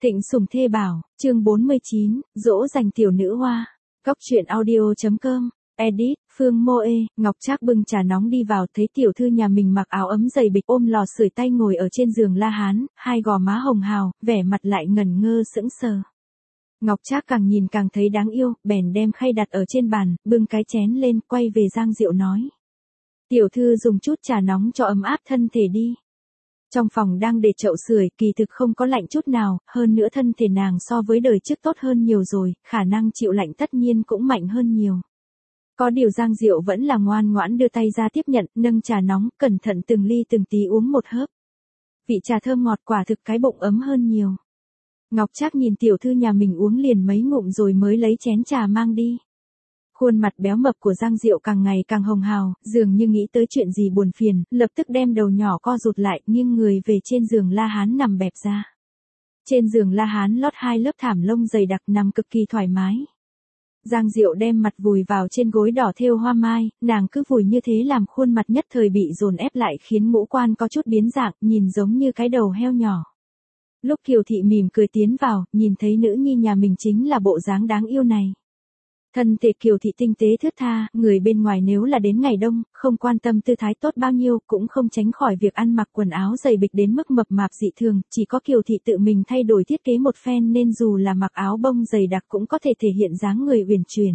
Thịnh Sủng Thê Bảo, chương 49, dỗ dành tiểu nữ hoa. Góc truyện audio.com, edit, Phương Mô Ê. Ngọc Trác bưng trà nóng đi vào, thấy tiểu thư nhà mình mặc áo ấm dày bịch ôm lò sưởi tay ngồi ở trên giường la hán, hai gò má hồng hào, vẻ mặt lại ngẩn ngơ sững sờ. Ngọc Trác càng nhìn càng thấy đáng yêu, bèn đem khay đặt ở trên bàn, bưng cái chén lên, quay về Giang Diệu nói. Tiểu thư dùng chút trà nóng cho ấm áp thân thể đi. Trong phòng đang để chậu sưởi, kỳ thực không có lạnh chút nào, hơn nữa thân thể nàng so với đời trước tốt hơn nhiều rồi, khả năng chịu lạnh tất nhiên cũng mạnh hơn nhiều. Có điều Giang Diệu vẫn là ngoan ngoãn đưa tay ra tiếp nhận, nâng trà nóng, cẩn thận từng ly từng tí uống một hớp. Vị trà thơm ngọt quả thực cái bụng ấm hơn nhiều. Ngọc Trác nhìn tiểu thư nhà mình uống liền mấy ngụm rồi mới lấy chén trà mang đi. Khuôn mặt béo mập của Giang Diệu càng ngày càng hồng hào, dường như nghĩ tới chuyện gì buồn phiền, lập tức đem đầu nhỏ co rụt lại, nghiêng người về trên giường la hán nằm bẹp ra. Trên giường la hán lót hai lớp thảm lông dày đặc nằm cực kỳ thoải mái. Giang Diệu đem mặt vùi vào trên gối đỏ thêu hoa mai, nàng cứ vùi như thế làm khuôn mặt nhất thời bị dồn ép lại khiến ngũ quan có chút biến dạng, nhìn giống như cái đầu heo nhỏ. Lúc Kiều Thị mỉm cười tiến vào, nhìn thấy nữ nhi nhà mình chính là bộ dáng đáng yêu này. Thân thể Kiều Thị tinh tế thướt tha, người bên ngoài nếu là đến ngày đông, không quan tâm tư thái tốt bao nhiêu, cũng không tránh khỏi việc ăn mặc quần áo dày bịch đến mức mập mạp dị thường, chỉ có Kiều Thị tự mình thay đổi thiết kế một phen nên dù là mặc áo bông dày đặc cũng có thể thể hiện dáng người uyển chuyển.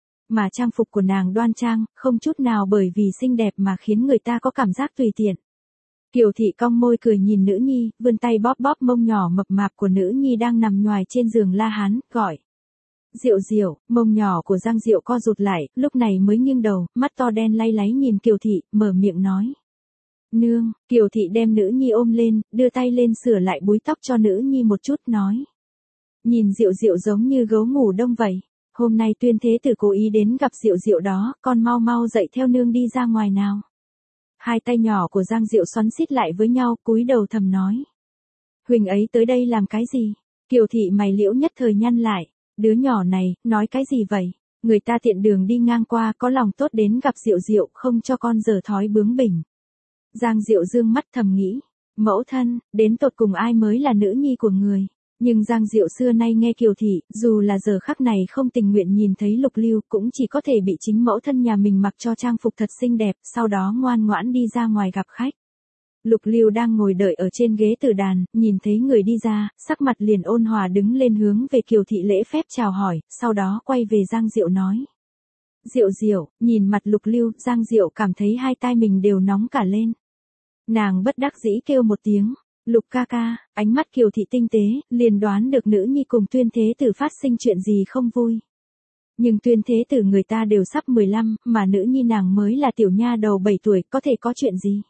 Mà trang phục của nàng đoan trang, không chút nào bởi vì xinh đẹp mà khiến người ta có cảm giác tùy tiện. Kiều Thị cong môi cười nhìn nữ nhi, vươn tay bóp bóp mông nhỏ mập mạp của nữ nhi đang nằm nhoài trên giường la hán, gọi. Diệu Diệu, mông nhỏ của Giang Diệu co rụt lại, lúc này mới nghiêng đầu, mắt to đen lay láy nhìn Kiều Thị, mở miệng nói. Nương, Kiều Thị đem nữ nhi ôm lên, đưa tay lên sửa lại búi tóc cho nữ nhi một chút nói. Nhìn Diệu Diệu giống như gấu ngủ đông vậy, hôm nay Tuyên Thế Tử cố ý đến gặp Diệu Diệu đó, con mau mau dậy theo nương đi ra ngoài nào. Hai tay nhỏ của Giang Diệu xoắn xít lại với nhau, cúi đầu thầm nói. Huỳnh ấy tới đây làm cái gì? Kiều Thị mày liễu nhất thời nhăn lại. Đứa nhỏ này, nói cái gì vậy? Người ta tiện đường đi ngang qua có lòng tốt đến gặp Diệu Diệu không cho con dở thói bướng bỉnh. Giang Diệu dương mắt thầm nghĩ. Mẫu thân, đến tột cùng ai mới là nữ nhi của người? Nhưng Giang Diệu xưa nay nghe Kiều Thị, dù là giờ khắc này không tình nguyện nhìn thấy Lục Lưu cũng chỉ có thể bị chính mẫu thân nhà mình mặc cho trang phục thật xinh đẹp, sau đó ngoan ngoãn đi ra ngoài gặp khách. Lục Lưu đang ngồi đợi ở trên ghế tử đàn, nhìn thấy người đi ra, sắc mặt liền ôn hòa đứng lên hướng về Kiều Thị lễ phép chào hỏi, sau đó quay về Giang Diệu nói. Diệu Diệu, nhìn mặt Lục Lưu, Giang Diệu cảm thấy hai tai mình đều nóng cả lên. Nàng bất đắc dĩ kêu một tiếng, Lục ca ca, ánh mắt Kiều Thị tinh tế, liền đoán được nữ nhi cùng Tuyên Thế Tử phát sinh chuyện gì không vui. Nhưng Tuyên Thế Tử người ta đều sắp 15, mà nữ nhi nàng mới là tiểu nha đầu 7 tuổi, có thể có chuyện gì.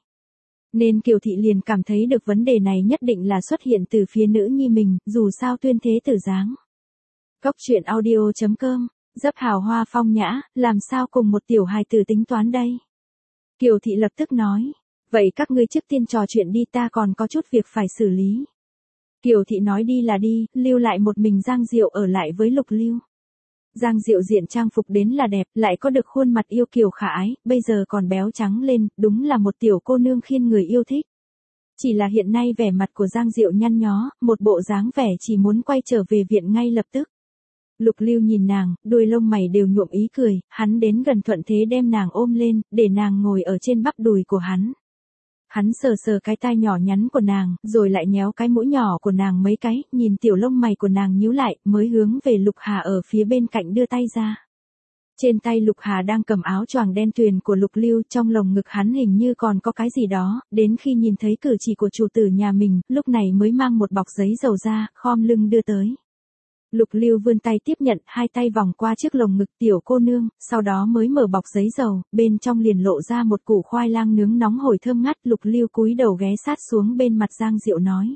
Nên Kiều Thị liền cảm thấy được vấn đề này nhất định là xuất hiện từ phía nữ nhi mình, dù sao Tuyên Thế Tử dáng. Góc truyện audio.com, dấp hào hoa phong nhã, làm sao cùng một tiểu hài tử tính toán đây? Kiều Thị lập tức nói, vậy các ngươi trước tiên trò chuyện đi, ta còn có chút việc phải xử lý. Kiều Thị nói đi là đi, lưu lại một mình Giang Diệu ở lại với Lục Lưu. Giang Diệu diện trang phục đến là đẹp, lại có được khuôn mặt yêu kiều khả ái, bây giờ còn béo trắng lên, đúng là một tiểu cô nương khiến người yêu thích. Chỉ là hiện nay vẻ mặt của Giang Diệu nhăn nhó, một bộ dáng vẻ chỉ muốn quay trở về viện ngay lập tức. Lục Lưu nhìn nàng, đuôi lông mày đều nhuộm ý cười, hắn đến gần thuận thế đem nàng ôm lên, để nàng ngồi ở trên bắp đùi của hắn. Hắn sờ sờ cái tai nhỏ nhắn của nàng, rồi lại nhéo cái mũi nhỏ của nàng mấy cái, nhìn tiểu lông mày của nàng nhíu lại, mới hướng về Lục Hà ở phía bên cạnh đưa tay ra. Trên tay Lục Hà đang cầm áo choàng đen tuyền của Lục Lưu, trong lồng ngực hắn hình như còn có cái gì đó, đến khi nhìn thấy cử chỉ của chủ tử nhà mình, lúc này mới mang một bọc giấy dầu ra, khom lưng đưa tới. Lục Lưu vươn tay tiếp nhận, hai tay vòng qua trước lồng ngực tiểu cô nương, sau đó mới mở bọc giấy dầu, bên trong liền lộ ra một củ khoai lang nướng nóng hổi thơm ngát. Lục Lưu cúi đầu ghé sát xuống bên mặt Giang Diệu nói.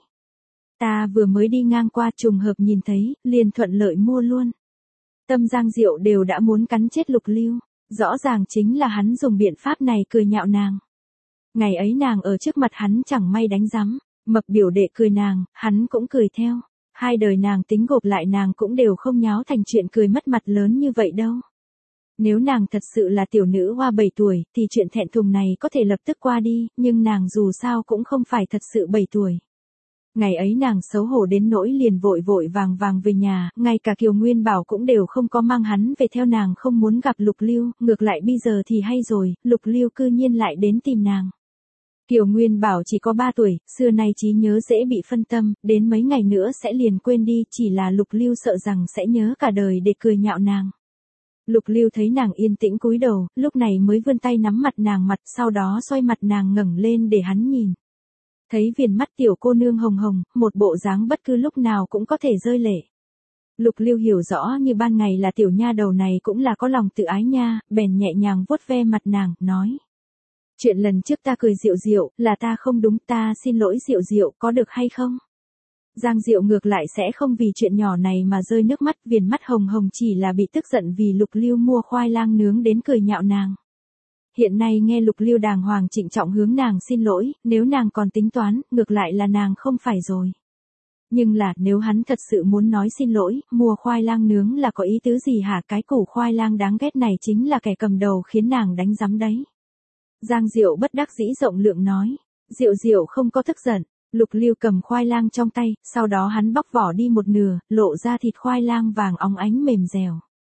Ta vừa mới đi ngang qua trùng hợp nhìn thấy, liền thuận lợi mua luôn. Tâm Giang Diệu đều đã muốn cắn chết Lục Lưu, rõ ràng chính là hắn dùng biện pháp này cười nhạo nàng. Ngày ấy nàng ở trước mặt hắn chẳng may đánh rắm, mập biểu đệ cười nàng, hắn cũng cười theo. Hai đời nàng tính gộp lại nàng cũng đều không nháo thành chuyện cười mất mặt lớn như vậy đâu. Nếu nàng thật sự là tiểu nữ hoa 7 tuổi, thì chuyện thẹn thùng này có thể lập tức qua đi, nhưng nàng dù sao cũng không phải thật sự 7 tuổi. Ngày ấy nàng xấu hổ đến nỗi liền vội vội vàng vàng về nhà, ngay cả Kiều Nguyên Bảo cũng đều không có mang hắn về theo, nàng không muốn gặp Lục Lưu, ngược lại bây giờ thì hay rồi, Lục Lưu cư nhiên lại đến tìm nàng. Kiều Nguyên Bảo chỉ có 3 tuổi, xưa nay trí nhớ dễ bị phân tâm, đến mấy ngày nữa sẽ liền quên đi, chỉ là Lục Lưu sợ rằng sẽ nhớ cả đời để cười nhạo nàng. Lục Lưu thấy nàng yên tĩnh cúi đầu, lúc này mới vươn tay nắm mặt nàng mặt, sau đó xoay mặt nàng ngẩng lên để hắn nhìn. Thấy viền mắt tiểu cô nương hồng hồng, một bộ dáng bất cứ lúc nào cũng có thể rơi lệ. Lục Lưu hiểu rõ như ban ngày là tiểu nha đầu này cũng là có lòng tự ái nha, bèn nhẹ nhàng vuốt ve mặt nàng, nói. Chuyện lần trước ta cười Diệu Diệu, là ta không đúng, ta xin lỗi Diệu Diệu, có được hay không? Giang Diệu ngược lại sẽ không vì chuyện nhỏ này mà rơi nước mắt, viền mắt hồng hồng chỉ là bị tức giận vì Lục Lưu mua khoai lang nướng đến cười nhạo nàng. Hiện nay nghe Lục Lưu đàng hoàng trịnh trọng hướng nàng xin lỗi, nếu nàng còn tính toán, ngược lại là nàng không phải rồi. Nhưng là, nếu hắn thật sự muốn nói xin lỗi, mua khoai lang nướng là có ý tứ gì hả? Cái củ khoai lang đáng ghét này chính là kẻ cầm đầu khiến nàng đánh giấm đấy. Giang Diệu bất đắc dĩ rộng lượng nói. Diệu Diệu không có tức giận. Lục Lưu cầm khoai lang trong tay, sau đó hắn bóc vỏ đi một nửa, lộ ra thịt khoai lang vàng óng ánh mềm dẻo.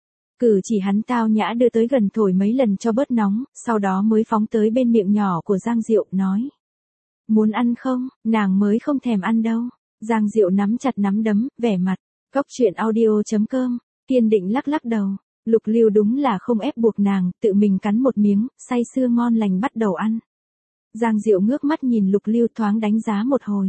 Cử chỉ hắn tao nhã đưa tới gần thổi mấy lần cho bớt nóng, sau đó mới phóng tới bên miệng nhỏ của Giang Diệu, nói. Muốn ăn không? Nàng mới không thèm ăn đâu. Giang Diệu nắm chặt nắm đấm, vẻ mặt. Coctruyện.audio.com, kiên định lắc lắc đầu. Lục Lưu đúng là không ép buộc nàng, tự mình cắn một miếng, say sưa ngon lành bắt đầu ăn. Giang Diệu ngước mắt nhìn Lục Lưu thoáng đánh giá một hồi.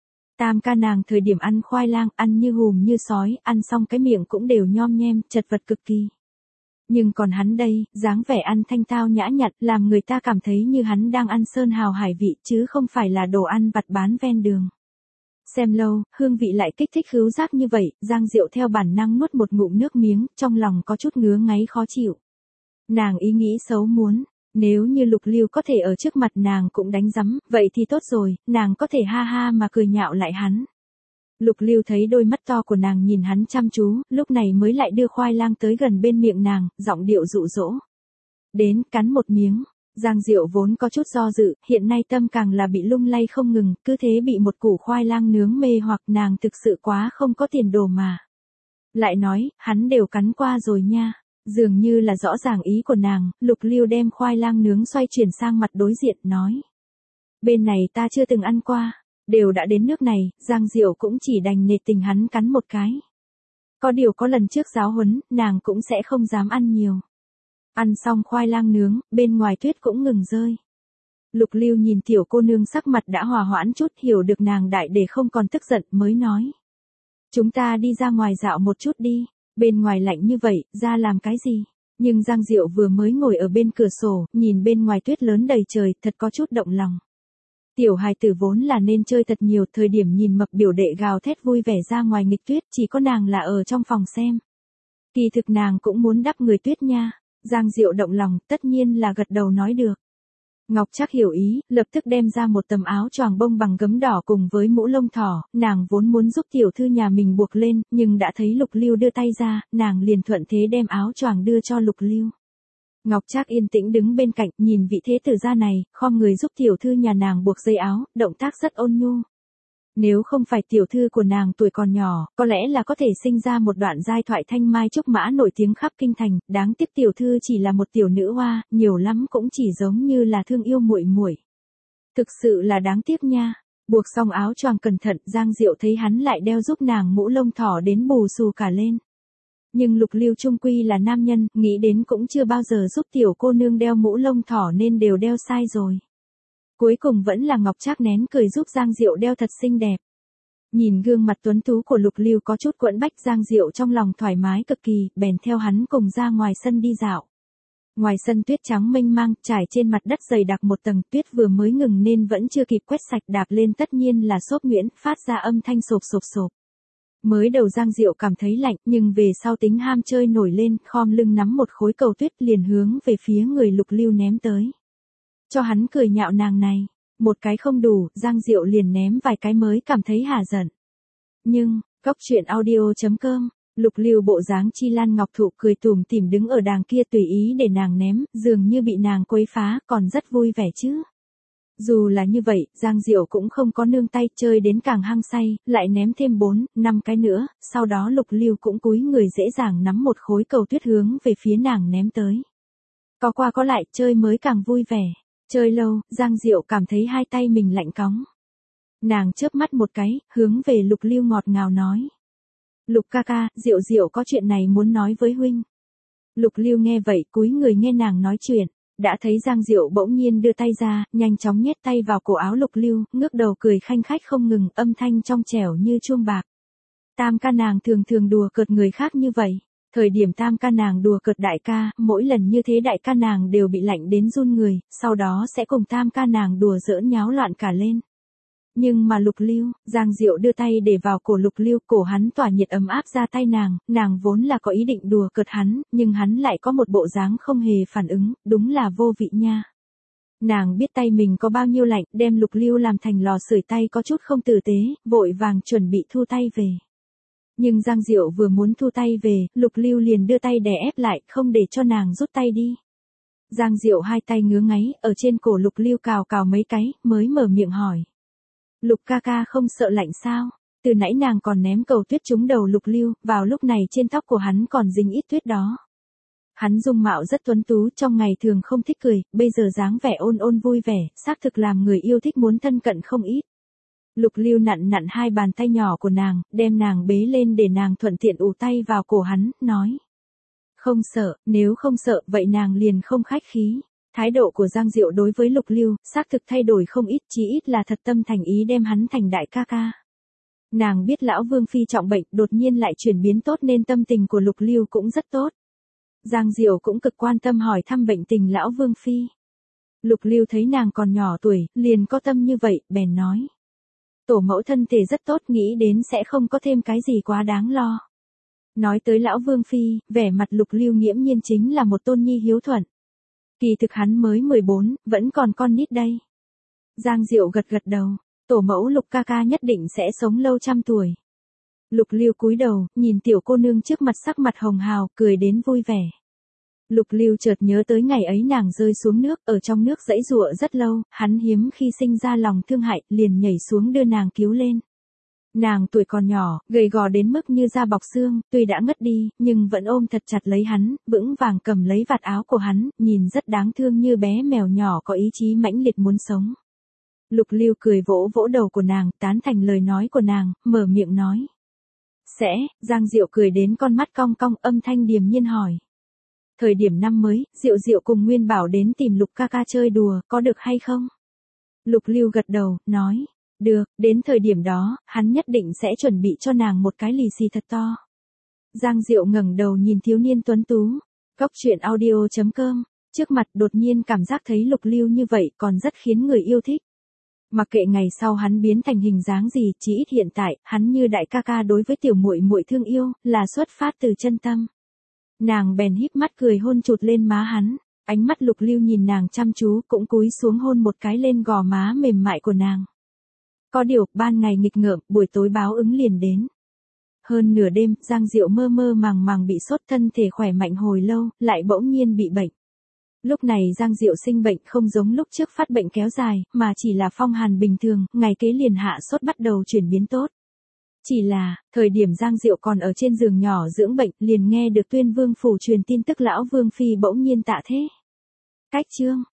Tam ca nàng thời điểm ăn khoai lang, ăn như hùm như sói, ăn xong cái miệng cũng đều nhom nhem, chật vật cực kỳ. Nhưng còn hắn đây, dáng vẻ ăn thanh tao nhã nhặn, làm người ta cảm thấy như hắn đang ăn sơn hào hải vị, chứ không phải là đồ ăn vặt bán ven đường. Xem lâu, hương vị lại kích thích khứu giác như vậy, Giang Diệu theo bản năng nuốt một ngụm nước miếng, trong lòng có chút ngứa ngáy khó chịu. Nàng ý nghĩ xấu muốn, nếu như Lục Lưu có thể ở trước mặt nàng cũng đánh giấm, vậy thì tốt rồi, nàng có thể ha ha mà cười nhạo lại hắn. Lục Lưu thấy đôi mắt to của nàng nhìn hắn chăm chú, lúc này mới lại đưa khoai lang tới gần bên miệng nàng, giọng điệu dụ dỗ. Đến, cắn một miếng. Giang Diệu vốn có chút do dự, hiện nay tâm càng là bị lung lay không ngừng, cứ thế bị một củ khoai lang nướng mê hoặc, nàng thực sự quá không có tiền đồ mà. Lại nói, hắn đều cắn qua rồi nha. Dường như là rõ ràng ý của nàng, Lục Lưu đem khoai lang nướng xoay chuyển sang mặt đối diện, nói. Bên này ta chưa từng ăn qua, đều đã đến nước này, Giang Diệu cũng chỉ đành nể tình hắn cắn một cái. Có điều có lần trước giáo huấn, nàng cũng sẽ không dám ăn nhiều. Ăn xong khoai lang nướng, bên ngoài tuyết cũng ngừng rơi. Lục Lưu nhìn tiểu cô nương sắc mặt đã hòa hoãn chút, hiểu được nàng đại để không còn tức giận, mới nói. Chúng ta đi ra ngoài dạo một chút đi, bên ngoài lạnh như vậy, ra làm cái gì? Nhưng Giang Diệu vừa mới ngồi ở bên cửa sổ, nhìn bên ngoài tuyết lớn đầy trời, thật có chút động lòng. Tiểu hài tử vốn là nên chơi thật nhiều, thời điểm nhìn mập biểu đệ gào thét vui vẻ ra ngoài nghịch tuyết, chỉ có nàng là ở trong phòng xem. Kỳ thực nàng cũng muốn đắp người tuyết nha. Giang Diệu động lòng, tất nhiên là gật đầu nói được. Ngọc Trác hiểu ý, lập tức đem ra một tấm áo choàng bông bằng gấm đỏ cùng với mũ lông thỏ, nàng vốn muốn giúp tiểu thư nhà mình buộc lên, nhưng đã thấy Lục Lưu đưa tay ra, nàng liền thuận thế đem áo choàng đưa cho Lục Lưu. Ngọc Trác yên tĩnh đứng bên cạnh, nhìn vị thế tử gia này, khom người giúp tiểu thư nhà nàng buộc dây áo, động tác rất ôn nhu. Nếu không phải tiểu thư của nàng tuổi còn nhỏ, có lẽ là có thể sinh ra một đoạn giai thoại thanh mai trúc mã nổi tiếng khắp kinh thành, đáng tiếc tiểu thư chỉ là một tiểu nữ hoa, nhiều lắm cũng chỉ giống như là thương yêu muội muội. Thực sự là đáng tiếc nha. Buộc xong áo choàng cẩn thận, Giang Diệu thấy hắn lại đeo giúp nàng mũ lông thỏ đến bù xù cả lên. Nhưng Lục Lưu trung quy là nam nhân, nghĩ đến cũng chưa bao giờ giúp tiểu cô nương đeo mũ lông thỏ nên đều đeo sai rồi. Cuối cùng vẫn là Ngọc Trác nén cười giúp Giang Diệu đeo thật xinh đẹp. Nhìn gương mặt tuấn tú của Lục Lưu có chút quẫn bách, Giang Diệu trong lòng thoải mái cực kỳ, bèn theo hắn cùng ra ngoài sân đi dạo. Ngoài sân tuyết trắng mênh mang, trải trên mặt đất dày đặc một tầng, tuyết vừa mới ngừng nên vẫn chưa kịp quét sạch, đạp lên tất nhiên là xốp nhuyễn, phát ra âm thanh sộp sộp sộp. Mới đầu Giang Diệu cảm thấy lạnh, nhưng về sau tính ham chơi nổi lên, khom lưng nắm một khối cầu tuyết liền hướng về phía người Lục Lưu ném tới. Cho hắn cười nhạo nàng này, một cái không đủ, Giang Diệu liền ném vài cái mới cảm thấy hả giận. Nhưng, Coctruyện.audio.com, Lục Lưu bộ dáng chi lan ngọc thụ cười tủm tỉm đứng ở đàng kia tùy ý để nàng ném, dường như bị nàng quấy phá, còn rất vui vẻ chứ. Dù là như vậy, Giang Diệu cũng không có nương tay, chơi đến càng hăng say, lại ném thêm 4, 5 cái nữa, sau đó Lục Lưu cũng cúi người dễ dàng nắm một khối cầu tuyết hướng về phía nàng ném tới. Có qua có lại, chơi mới càng vui vẻ. Chơi lâu, Giang Diệu cảm thấy hai tay mình lạnh cóng. Nàng chớp mắt một cái, hướng về Lục Lưu ngọt ngào nói. Lục ca ca, Diệu Diệu có chuyện này muốn nói với huynh. Lục Lưu nghe vậy cúi người nghe nàng nói chuyện. Đã thấy Giang Diệu bỗng nhiên đưa tay ra, nhanh chóng nhét tay vào cổ áo Lục Lưu, ngước đầu cười khanh khách không ngừng, âm thanh trong trẻo như chuông bạc. Tam ca nàng thường thường đùa cợt người khác như vậy. Thời điểm tam ca nàng đùa cợt đại ca, mỗi lần như thế đại ca nàng đều bị lạnh đến run người, sau đó sẽ cùng tam ca nàng đùa giỡn nháo loạn cả lên. Nhưng mà Lục Lưu, Giang Diệu đưa tay để vào cổ Lục Lưu, cổ hắn tỏa nhiệt ấm áp ra tay nàng vốn là có ý định đùa cợt hắn, nhưng hắn lại có một bộ dáng không hề phản ứng, đúng là vô vị nha. Nàng biết tay mình có bao nhiêu lạnh, đem Lục Lưu làm thành lò sưởi tay có chút không tử tế, vội vàng chuẩn bị thu tay về. Nhưng Giang Diệu vừa muốn thu tay về, Lục Lưu liền đưa tay đè ép lại, không để cho nàng rút tay đi. Giang Diệu hai tay ngứa ngáy, ở trên cổ Lục Lưu cào cào mấy cái, mới mở miệng hỏi. Lục ca ca không sợ lạnh sao? Từ nãy nàng còn ném cầu tuyết trúng đầu Lục Lưu, vào lúc này trên tóc của hắn còn dính ít tuyết đó. Hắn dung mạo rất tuấn tú, trong ngày thường không thích cười, bây giờ dáng vẻ ôn ôn vui vẻ, xác thực làm người yêu thích muốn thân cận không ít. Lục Lưu nặn nặn hai bàn tay nhỏ của nàng, đem nàng bế lên để nàng thuận tiện ù tay vào cổ hắn, nói. Không sợ, nếu không sợ, vậy nàng liền không khách khí. Thái độ của Giang Diệu đối với Lục Lưu, xác thực thay đổi không ít, chí ít là thật tâm thành ý đem hắn thành đại ca ca. Nàng biết lão Vương Phi trọng bệnh, đột nhiên lại chuyển biến tốt nên tâm tình của Lục Lưu cũng rất tốt. Giang Diệu cũng cực quan tâm hỏi thăm bệnh tình lão Vương Phi. Lục Lưu thấy nàng còn nhỏ tuổi, liền có tâm như vậy, bèn nói. Tổ mẫu thân thể rất tốt, nghĩ đến sẽ không có thêm cái gì quá đáng lo. Nói tới lão Vương Phi, vẻ mặt Lục Lưu nghiễm nhiên chính là một tôn nhi hiếu thuận. Kỳ thực hắn mới 14, vẫn còn con nít đây. Giang Diệu gật gật đầu, tổ mẫu Lục ca ca nhất định sẽ sống lâu trăm tuổi. Lục Lưu cúi đầu, nhìn tiểu cô nương trước mặt sắc mặt hồng hào, cười đến vui vẻ. Lục Lưu chợt nhớ tới ngày ấy nàng rơi xuống nước, ở trong nước giãy giụa rất lâu, hắn hiếm khi sinh ra lòng thương hại, liền nhảy xuống đưa nàng cứu lên. Nàng tuổi còn nhỏ, gầy gò đến mức như da bọc xương, tuy đã ngất đi, nhưng vẫn ôm thật chặt lấy hắn, vững vàng cầm lấy vạt áo của hắn, nhìn rất đáng thương như bé mèo nhỏ có ý chí mãnh liệt muốn sống. Lục Lưu cười vỗ vỗ đầu của nàng, tán thành lời nói của nàng, mở miệng nói. Sẽ, Giang Diệu cười đến con mắt cong cong, âm thanh điềm nhiên hỏi. Thời điểm năm mới, Diệu Diệu cùng Nguyên Bảo đến tìm Lục ca ca chơi đùa, có được hay không? Lục Lưu gật đầu, nói. Được, đến thời điểm đó, hắn nhất định sẽ chuẩn bị cho nàng một cái lì xì thật to. Giang Diệu ngẩng đầu nhìn thiếu niên tuấn tú. Góc truyện audio.com. Trước mặt đột nhiên cảm giác thấy Lục Lưu như vậy còn rất khiến người yêu thích. Mặc kệ ngày sau hắn biến thành hình dáng gì, chỉ ít hiện tại, hắn như đại ca ca đối với tiểu muội muội thương yêu, là xuất phát từ chân tâm. Nàng bèn híp mắt cười hôn chụt lên má hắn, ánh mắt Lục Lưu nhìn nàng chăm chú, cũng cúi xuống hôn một cái lên gò má mềm mại của nàng. Có điều, ban ngày nghịch ngợm, buổi tối báo ứng liền đến. Hơn nửa đêm, Giang Diệu mơ mơ màng màng bị sốt, thân thể khỏe mạnh hồi lâu, lại bỗng nhiên bị bệnh. Lúc này Giang Diệu sinh bệnh không giống lúc trước phát bệnh kéo dài, mà chỉ là phong hàn bình thường, ngày kế liền hạ sốt bắt đầu chuyển biến tốt. Chỉ là, thời điểm Giang Diệu còn ở trên giường nhỏ dưỡng bệnh, liền nghe được Tuyên Vương phủ truyền tin tức lão Vương Phi bỗng nhiên tạ thế. Cách chương